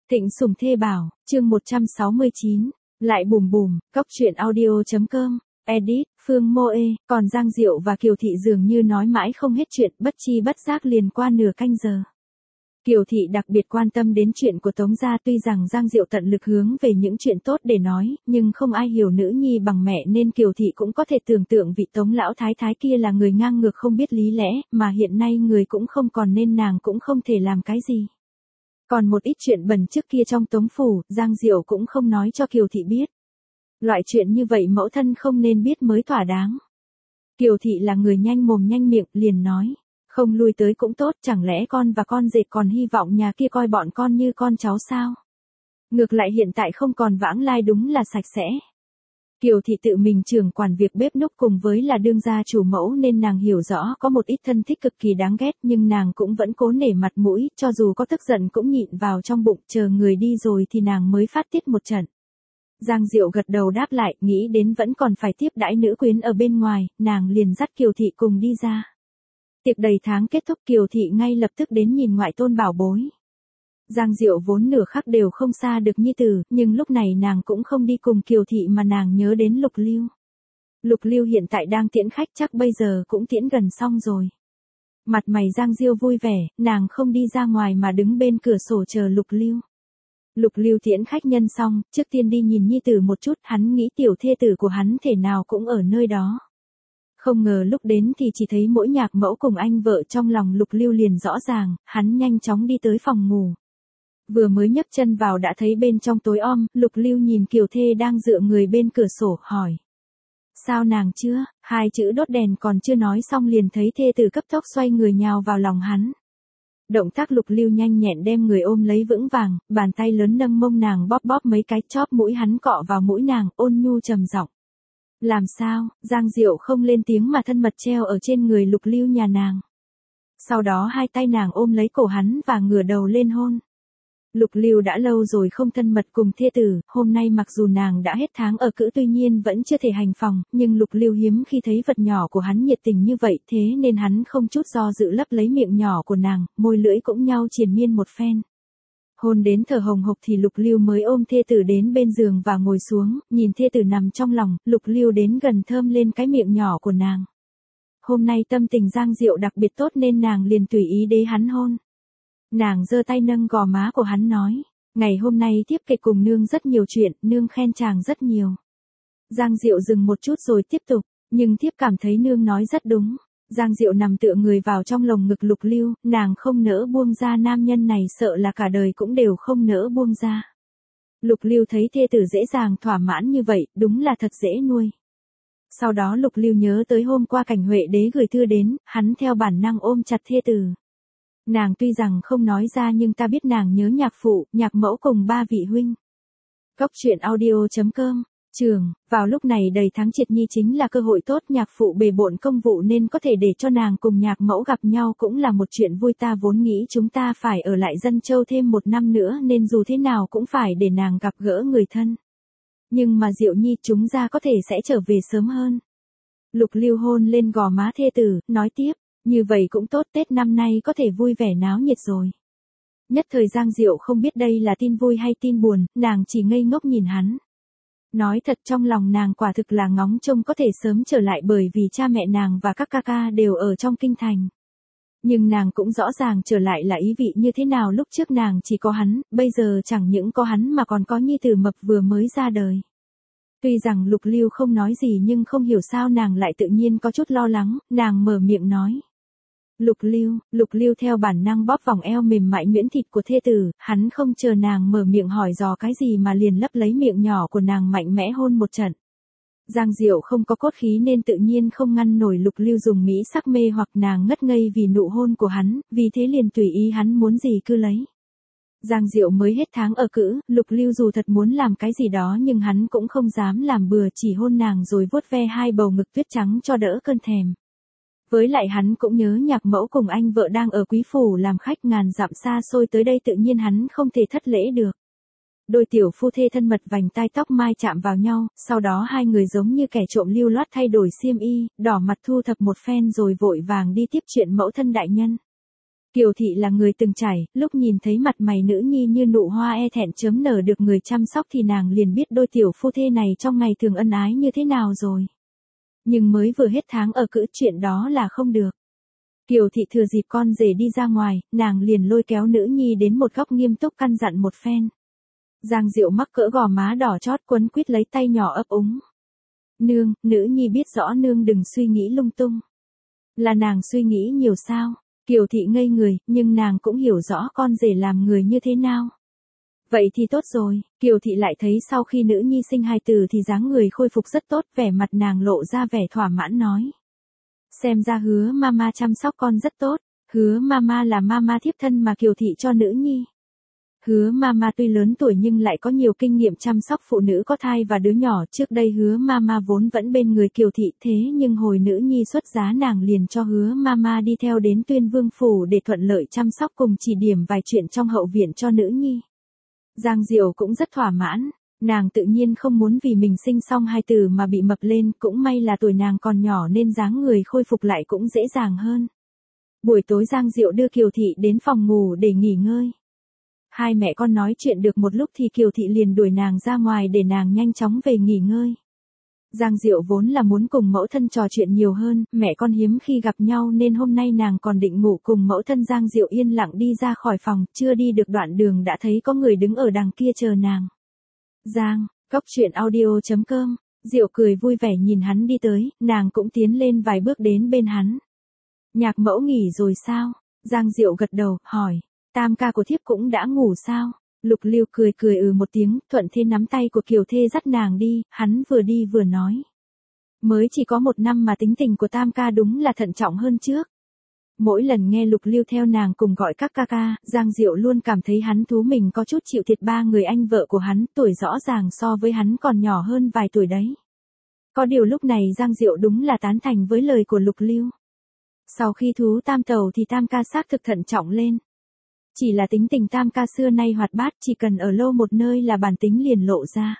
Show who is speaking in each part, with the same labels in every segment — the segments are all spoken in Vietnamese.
Speaker 1: Tịnh Sùng Thê Bảo, chương 169, lại bùm bùm, cóc truyện audio.com, edit, Phương Mô Ê, còn Giang Diệu và Kiều Thị dường như nói mãi không hết chuyện, bất chi bất giác liền qua nửa canh giờ. Kiều Thị đặc biệt quan tâm đến chuyện của Tống gia, tuy rằng Giang Diệu tận lực hướng về những chuyện tốt để nói, nhưng không ai hiểu nữ nhi bằng mẹ nên Kiều Thị cũng có thể tưởng tượng vị Tống lão thái thái kia là người ngang ngược không biết lý lẽ, mà hiện nay người cũng không còn nên nàng cũng không thể làm cái gì. Còn một ít chuyện bẩn trước kia trong Tống phủ, Giang Diệu cũng không nói cho Kiều Thị biết. Loại chuyện như vậy mẫu thân không nên biết mới thỏa đáng. Kiều Thị là người nhanh mồm nhanh miệng, liền nói. Không lui tới cũng tốt, chẳng lẽ con và con rể còn hy vọng nhà kia coi bọn con như con cháu sao? Ngược lại hiện tại không còn vãng lai đúng là sạch sẽ. Kiều Thị tự mình trưởng quản việc bếp núc cùng với là đương gia chủ mẫu nên nàng hiểu rõ có một ít thân thích cực kỳ đáng ghét, nhưng nàng cũng vẫn cố nể mặt mũi, cho dù có tức giận cũng nhịn vào trong bụng, chờ người đi rồi thì nàng mới phát tiết một trận. Giang Diệu gật đầu đáp lại, nghĩ đến vẫn còn phải tiếp đãi nữ quyến ở bên ngoài, nàng liền dắt Kiều Thị cùng đi ra. Tiệc đầy tháng kết thúc, Kiều Thị ngay lập tức đến nhìn ngoại tôn bảo bối. Giang Diệu vốn nửa khắc đều không xa được nhi tử, nhưng lúc này nàng cũng không đi cùng Kiều Thị mà nàng nhớ đến Lục Lưu. Lục Lưu hiện tại đang tiễn khách, chắc bây giờ cũng tiễn gần xong rồi. Mặt mày Giang Diệu vui vẻ, nàng không đi ra ngoài mà đứng bên cửa sổ chờ Lục Lưu. Lục Lưu tiễn khách nhân xong, trước tiên đi nhìn nhi tử một chút, hắn nghĩ tiểu thê tử của hắn thể nào cũng ở nơi đó. Không ngờ lúc đến thì chỉ thấy mỗi nhạc mẫu cùng anh vợ, trong lòng Lục Lưu liền rõ ràng, hắn nhanh chóng đi tới phòng ngủ. Vừa mới nhấc chân vào đã thấy bên trong tối om, Lục Lưu nhìn Kiều Thê đang dựa người bên cửa sổ, hỏi. Sao nàng chưa? Hai chữ đốt đèn còn chưa nói xong liền thấy thê tử cấp tốc xoay người nhào vào lòng hắn. Động tác Lục Lưu nhanh nhẹn đem người ôm lấy vững vàng, bàn tay lớn nâng mông nàng bóp bóp mấy cái, chóp mũi hắn cọ vào mũi nàng, ôn nhu trầm giọng. Làm sao? Giang Diệu không lên tiếng mà thân mật treo ở trên người Lục Lưu nhà nàng. Sau đó hai tay nàng ôm lấy cổ hắn và ngửa đầu lên hôn. Lục Lưu đã lâu rồi không thân mật cùng thê tử, hôm nay mặc dù nàng đã hết tháng ở cữ tuy nhiên vẫn chưa thể hành phòng, nhưng Lục Lưu hiếm khi thấy vật nhỏ của hắn nhiệt tình như vậy, thế nên hắn không chút do dự lấp lấy miệng nhỏ của nàng, môi lưỡi cũng nhau triền miên một phen. Hôn đến thở hồng hộc thì Lục Lưu mới ôm thê tử đến bên giường và ngồi xuống, nhìn thê tử nằm trong lòng, Lục Lưu đến gần thơm lên cái miệng nhỏ của nàng. Hôm nay tâm tình Giang Diệu đặc biệt tốt nên nàng liền tùy ý đế hắn hôn. Nàng giơ tay nâng gò má của hắn nói, ngày hôm nay thiếp kể cùng nương rất nhiều chuyện, nương khen chàng rất nhiều. Giang Diệu dừng một chút rồi tiếp tục, nhưng thiếp cảm thấy nương nói rất đúng. Giang Diệu nằm tựa người vào trong lồng ngực Lục Lưu, nàng không nỡ buông ra nam nhân này, sợ là cả đời cũng đều không nỡ buông ra. Lục Lưu thấy thê tử dễ dàng thỏa mãn như vậy, đúng là thật dễ nuôi. Sau đó Lục Lưu nhớ tới hôm qua Cảnh Huệ đế gửi thư đến, hắn theo bản năng ôm chặt thê tử. Nàng tuy rằng không nói ra nhưng ta biết nàng nhớ nhạc phụ, nhạc mẫu cùng ba vị huynh. Cóc truyện audio.com, trường, vào lúc này đầy tháng Triệt Nhi chính là cơ hội tốt, nhạc phụ bề bộn công vụ nên có thể để cho nàng cùng nhạc mẫu gặp nhau cũng là một chuyện vui, ta vốn nghĩ chúng ta phải ở lại Dân Châu thêm 1 năm nữa nên dù thế nào cũng phải để nàng gặp gỡ người thân. Nhưng mà Diệu Nhi chúng ta có thể sẽ trở về sớm hơn. Lục Lưu hôn lên gò má thê tử, nói tiếp. Như vậy cũng tốt, Tết năm nay có thể vui vẻ náo nhiệt rồi. Nhất thời Giang Diệu không biết đây là tin vui hay tin buồn, nàng chỉ ngây ngốc nhìn hắn. Nói thật trong lòng nàng quả thực là ngóng trông có thể sớm trở lại, bởi vì cha mẹ nàng và các ca ca đều ở trong kinh thành. Nhưng nàng cũng rõ ràng trở lại là ý vị như thế nào, lúc trước nàng chỉ có hắn, bây giờ chẳng những có hắn mà còn có nhi tử mập vừa mới ra đời. Tuy rằng Lục Lưu không nói gì nhưng không hiểu sao nàng lại tự nhiên có chút lo lắng, nàng mở miệng nói. Lục Lưu theo bản năng bóp vòng eo mềm mại nhuyễn thịt của thê tử, hắn không chờ nàng mở miệng hỏi dò cái gì mà liền lấp lấy miệng nhỏ của nàng mạnh mẽ hôn một trận. Giang Diệu không có cốt khí nên tự nhiên không ngăn nổi Lục Lưu dùng mỹ sắc mê hoặc nàng ngất ngây vì nụ hôn của hắn, vì thế liền tùy ý hắn muốn gì cứ lấy. Giang Diệu mới hết tháng ở cữ, Lục Lưu dù thật muốn làm cái gì đó nhưng hắn cũng không dám làm bừa, chỉ hôn nàng rồi vuốt ve hai bầu ngực tuyết trắng cho đỡ cơn thèm. Với lại hắn cũng nhớ nhạc mẫu cùng anh vợ đang ở quý phủ làm khách, ngàn dặm xa xôi tới đây tự nhiên hắn không thể thất lễ được. Đôi tiểu phu thê thân mật vành tai tóc mai chạm vào nhau, sau đó hai người giống như kẻ trộm lưu loát thay đổi xiêm y, đỏ mặt thu thập một phen rồi vội vàng đi tiếp chuyện mẫu thân đại nhân. Kiều Thị là người từng trải, lúc nhìn thấy mặt mày nữ nhi như nụ hoa e thẹn chớm nở được người chăm sóc thì nàng liền biết đôi tiểu phu thê này trong ngày thường ân ái như thế nào rồi. Nhưng mới vừa hết tháng ở cữ chuyện đó là không được. Kiều Thị thừa dịp con rể đi ra ngoài, nàng liền lôi kéo nữ nhi đến một góc nghiêm túc căn dặn một phen. Giang Diệu mắc cỡ gò má đỏ chót quấn quýt lấy tay nhỏ ấp úng. Nương, nữ nhi biết rõ nương đừng suy nghĩ lung tung. Là nàng suy nghĩ nhiều sao? Kiều Thị ngây người, nhưng nàng cũng hiểu rõ con rể làm người như thế nào. Vậy thì tốt rồi, Kiều Thị lại thấy sau khi nữ nhi sinh hài tử thì dáng người khôi phục rất tốt, vẻ mặt nàng lộ ra vẻ thỏa mãn nói. Xem ra Hứa mama chăm sóc con rất tốt, Hứa mama là mama thiếp thân mà Kiều Thị cho nữ nhi. Hứa mama tuy lớn tuổi nhưng lại có nhiều kinh nghiệm chăm sóc phụ nữ có thai và đứa nhỏ, trước đây Hứa mama vốn vẫn bên người Kiều Thị, thế nhưng hồi nữ nhi xuất giá nàng liền cho Hứa mama đi theo đến Tuyên Vương phủ để thuận lợi chăm sóc cùng chỉ điểm vài chuyện trong hậu viện cho nữ nhi. Giang Diệu cũng rất thỏa mãn, nàng tự nhiên không muốn vì mình sinh xong hai tử mà bị mập lên, cũng may là tuổi nàng còn nhỏ nên dáng người khôi phục lại cũng dễ dàng hơn. Buổi tối Giang Diệu đưa Kiều Thị đến phòng ngủ để nghỉ ngơi. Hai mẹ con nói chuyện được một lúc thì Kiều Thị liền đuổi nàng ra ngoài để nàng nhanh chóng về nghỉ ngơi. Giang Diệu vốn là muốn cùng mẫu thân trò chuyện nhiều hơn, mẹ con hiếm khi gặp nhau nên hôm nay nàng còn định ngủ cùng mẫu thân. Giang Diệu yên lặng đi ra khỏi phòng, chưa đi được đoạn đường đã thấy có người đứng ở đằng kia chờ nàng. Giang, Cóc Truyện Audio.com, Diệu cười vui vẻ nhìn hắn đi tới, nàng cũng tiến lên vài bước đến bên hắn. Nhạc mẫu nghỉ rồi sao? Giang Diệu gật đầu, hỏi. Tam ca của thiếp cũng đã ngủ sao? Lục Lưu cười cười một tiếng, thuận thế nắm tay của Kiều Thê dắt nàng đi, hắn vừa đi vừa nói. Mới chỉ có 1 năm mà tính tình của Tam ca đúng là thận trọng hơn trước. Mỗi lần nghe Lục Lưu theo nàng cùng gọi các ca ca, Giang Diệu luôn cảm thấy hắn thú mình có chút chịu thiệt ba người anh vợ của hắn, tuổi rõ ràng so với hắn còn nhỏ hơn vài tuổi đấy. Có điều lúc này Giang Diệu đúng là tán thành với lời của Lục Lưu. Sau khi thú tam tàu thì Tam ca xác thực thận trọng lên. Chỉ là tính tình Tam ca xưa nay hoạt bát, chỉ cần ở lâu một nơi là bản tính liền lộ ra.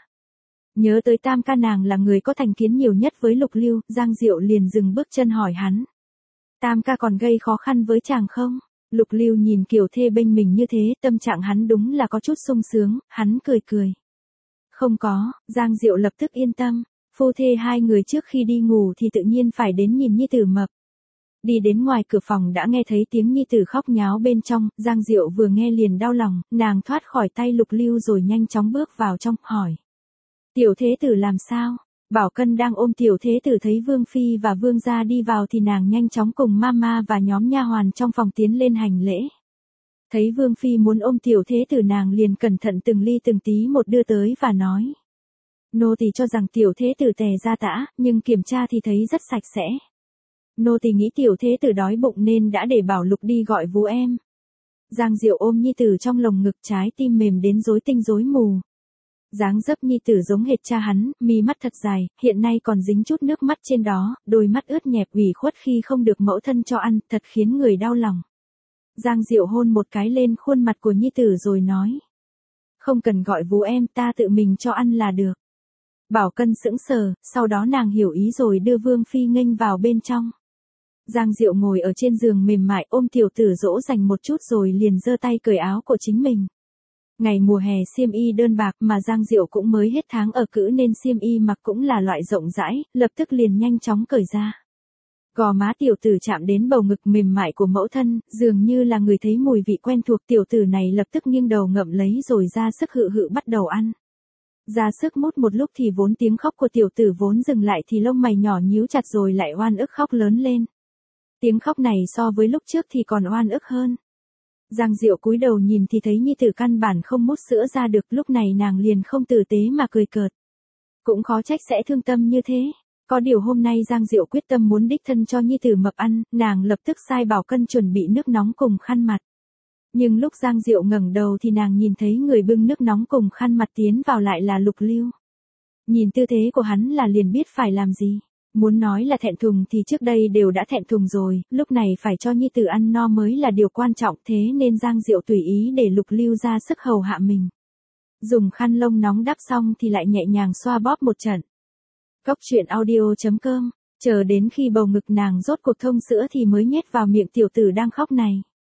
Speaker 1: Nhớ tới Tam ca nàng là người có thành kiến nhiều nhất với Lục Lưu, Giang Diệu liền dừng bước chân hỏi hắn. Tam ca còn gây khó khăn với chàng không? Lục Lưu nhìn Kiều Thê bên mình như thế, tâm trạng hắn đúng là có chút sung sướng, hắn cười cười. Không có, Giang Diệu lập tức yên tâm, phu thê hai người trước khi đi ngủ thì tự nhiên phải đến nhìn nhi tử mập. Đi đến ngoài cửa phòng đã nghe thấy tiếng nhi tử khóc nháo bên trong, Giang Diệu vừa nghe liền đau lòng, nàng thoát khỏi tay Lục Lưu rồi nhanh chóng bước vào trong, hỏi. Tiểu thế tử làm sao? Bảo Cân đang ôm tiểu thế tử thấy Vương Phi và Vương gia đi vào thì nàng nhanh chóng cùng mama và nhóm nha hoàn trong phòng tiến lên hành lễ. Thấy Vương Phi muốn ôm tiểu thế tử nàng liền cẩn thận từng ly từng tí một đưa tới và nói. Nô tỳ cho rằng tiểu thế tử tè ra tã, nhưng kiểm tra thì thấy rất sạch sẽ. Nô tỳ nghĩ tiểu thế tử đói bụng nên đã để bảo Lục đi gọi vú em. Giang Diệu ôm nhi tử trong lồng ngực, trái tim mềm đến rối tinh rối mù. Dáng dấp nhi tử giống hệt cha hắn, mi mắt thật dài, hiện nay còn dính chút nước mắt trên đó, đôi mắt ướt nhẹp ủy khuất khi không được mẫu thân cho ăn, thật khiến người đau lòng. Giang Diệu hôn một cái lên khuôn mặt của nhi tử rồi nói. Không cần gọi vú em, ta tự mình cho ăn là được. Bảo Cân sững sờ, sau đó nàng hiểu ý rồi đưa Vương Phi nghênh vào bên trong. Giang Diệu ngồi ở trên giường mềm mại ôm tiểu tử dỗ dành một chút rồi liền giơ tay cởi áo của chính mình. Ngày mùa hè xiêm y đơn bạc mà Giang Diệu cũng mới hết tháng ở cữ nên xiêm y mặc cũng là loại rộng rãi, lập tức liền nhanh chóng cởi ra. Gò má tiểu tử chạm đến bầu ngực mềm mại của mẫu thân, dường như là người thấy mùi vị quen thuộc, tiểu tử này lập tức nghiêng đầu ngậm lấy rồi ra sức hự hự bắt đầu ăn. Ra sức mút một lúc thì vốn tiếng khóc của tiểu tử vốn dừng lại thì lông mày nhỏ nhíu chặt rồi lại oan ức khóc lớn lên. Tiếng khóc này so với lúc trước thì còn oan ức hơn. Giang Diệu cúi đầu nhìn thì thấy nhi tử căn bản không mút sữa ra được, lúc này nàng liền không tử tế mà cười cợt. Cũng khó trách sẽ thương tâm như thế. Có điều hôm nay Giang Diệu quyết tâm muốn đích thân cho nhi tử mập ăn, nàng lập tức sai Bảo Cân chuẩn bị nước nóng cùng khăn mặt. Nhưng lúc Giang Diệu ngẩng đầu thì nàng nhìn thấy người bưng nước nóng cùng khăn mặt tiến vào lại là Lục Lưu. Nhìn tư thế của hắn là liền biết phải làm gì. Muốn nói là thẹn thùng thì trước đây đều đã thẹn thùng rồi, lúc này phải cho nhi tử ăn no mới là điều quan trọng, thế nên Giang Diệu tùy ý để Lục Lưu ra sức hầu hạ mình. Dùng khăn lông nóng đắp xong thì lại nhẹ nhàng xoa bóp một trận. Cóc Truyện Audio.com, chờ đến khi bầu ngực nàng rốt cuộc thông sữa thì mới nhét vào miệng tiểu tử đang khóc này.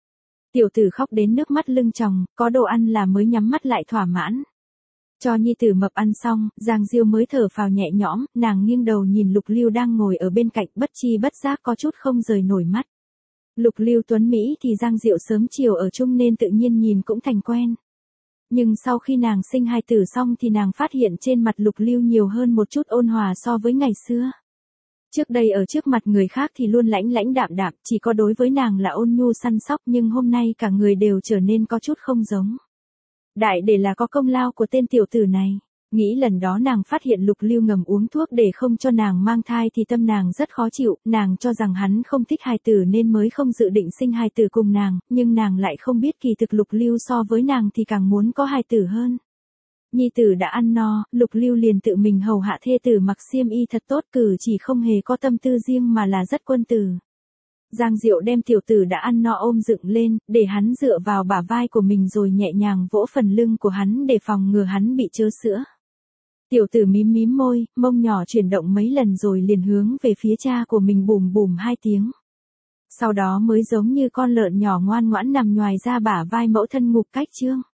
Speaker 1: Tiểu tử khóc đến nước mắt lưng tròng, có đồ ăn là mới nhắm mắt lại thỏa mãn. Cho nhi tử mập ăn xong, Giang Diêu mới thở phào nhẹ nhõm, nàng nghiêng đầu nhìn Lục Lưu đang ngồi ở bên cạnh, bất chi bất giác có chút không rời nổi mắt. Lục Lưu tuấn Mỹ thì Giang Diệu sớm chiều ở chung nên tự nhiên nhìn cũng thành quen. Nhưng sau khi nàng sinh hai tử xong thì nàng phát hiện trên mặt Lục Lưu nhiều hơn một chút ôn hòa so với ngày xưa. Trước đây ở trước mặt người khác thì luôn lãnh lãnh đạm đạm, chỉ có đối với nàng là ôn nhu săn sóc, nhưng hôm nay cả người đều trở nên có chút không giống. Đại để là có công lao của tên tiểu tử này. Nghĩ lần đó nàng phát hiện Lục Lưu ngầm uống thuốc để không cho nàng mang thai thì tâm nàng rất khó chịu, nàng cho rằng hắn không thích hài tử nên mới không dự định sinh hài tử cùng nàng, nhưng nàng lại không biết kỳ thực Lục Lưu so với nàng thì càng muốn có hài tử hơn. Nhi tử đã ăn no, Lục Lưu liền tự mình hầu hạ thê tử mặc xiêm y thật tốt, cử chỉ không hề có tâm tư riêng mà là rất quân tử. Giang Diệu đem tiểu tử đã ăn no ôm dựng lên, để hắn dựa vào bả vai của mình rồi nhẹ nhàng vỗ phần lưng của hắn để phòng ngừa hắn bị chớ sữa. Tiểu tử mím mím môi, mông nhỏ chuyển động mấy lần rồi liền hướng về phía cha của mình bùm bùm 2 tiếng. Sau đó mới giống như con lợn nhỏ ngoan ngoãn nằm nhoài ra bả vai mẫu thân ngục cách chương.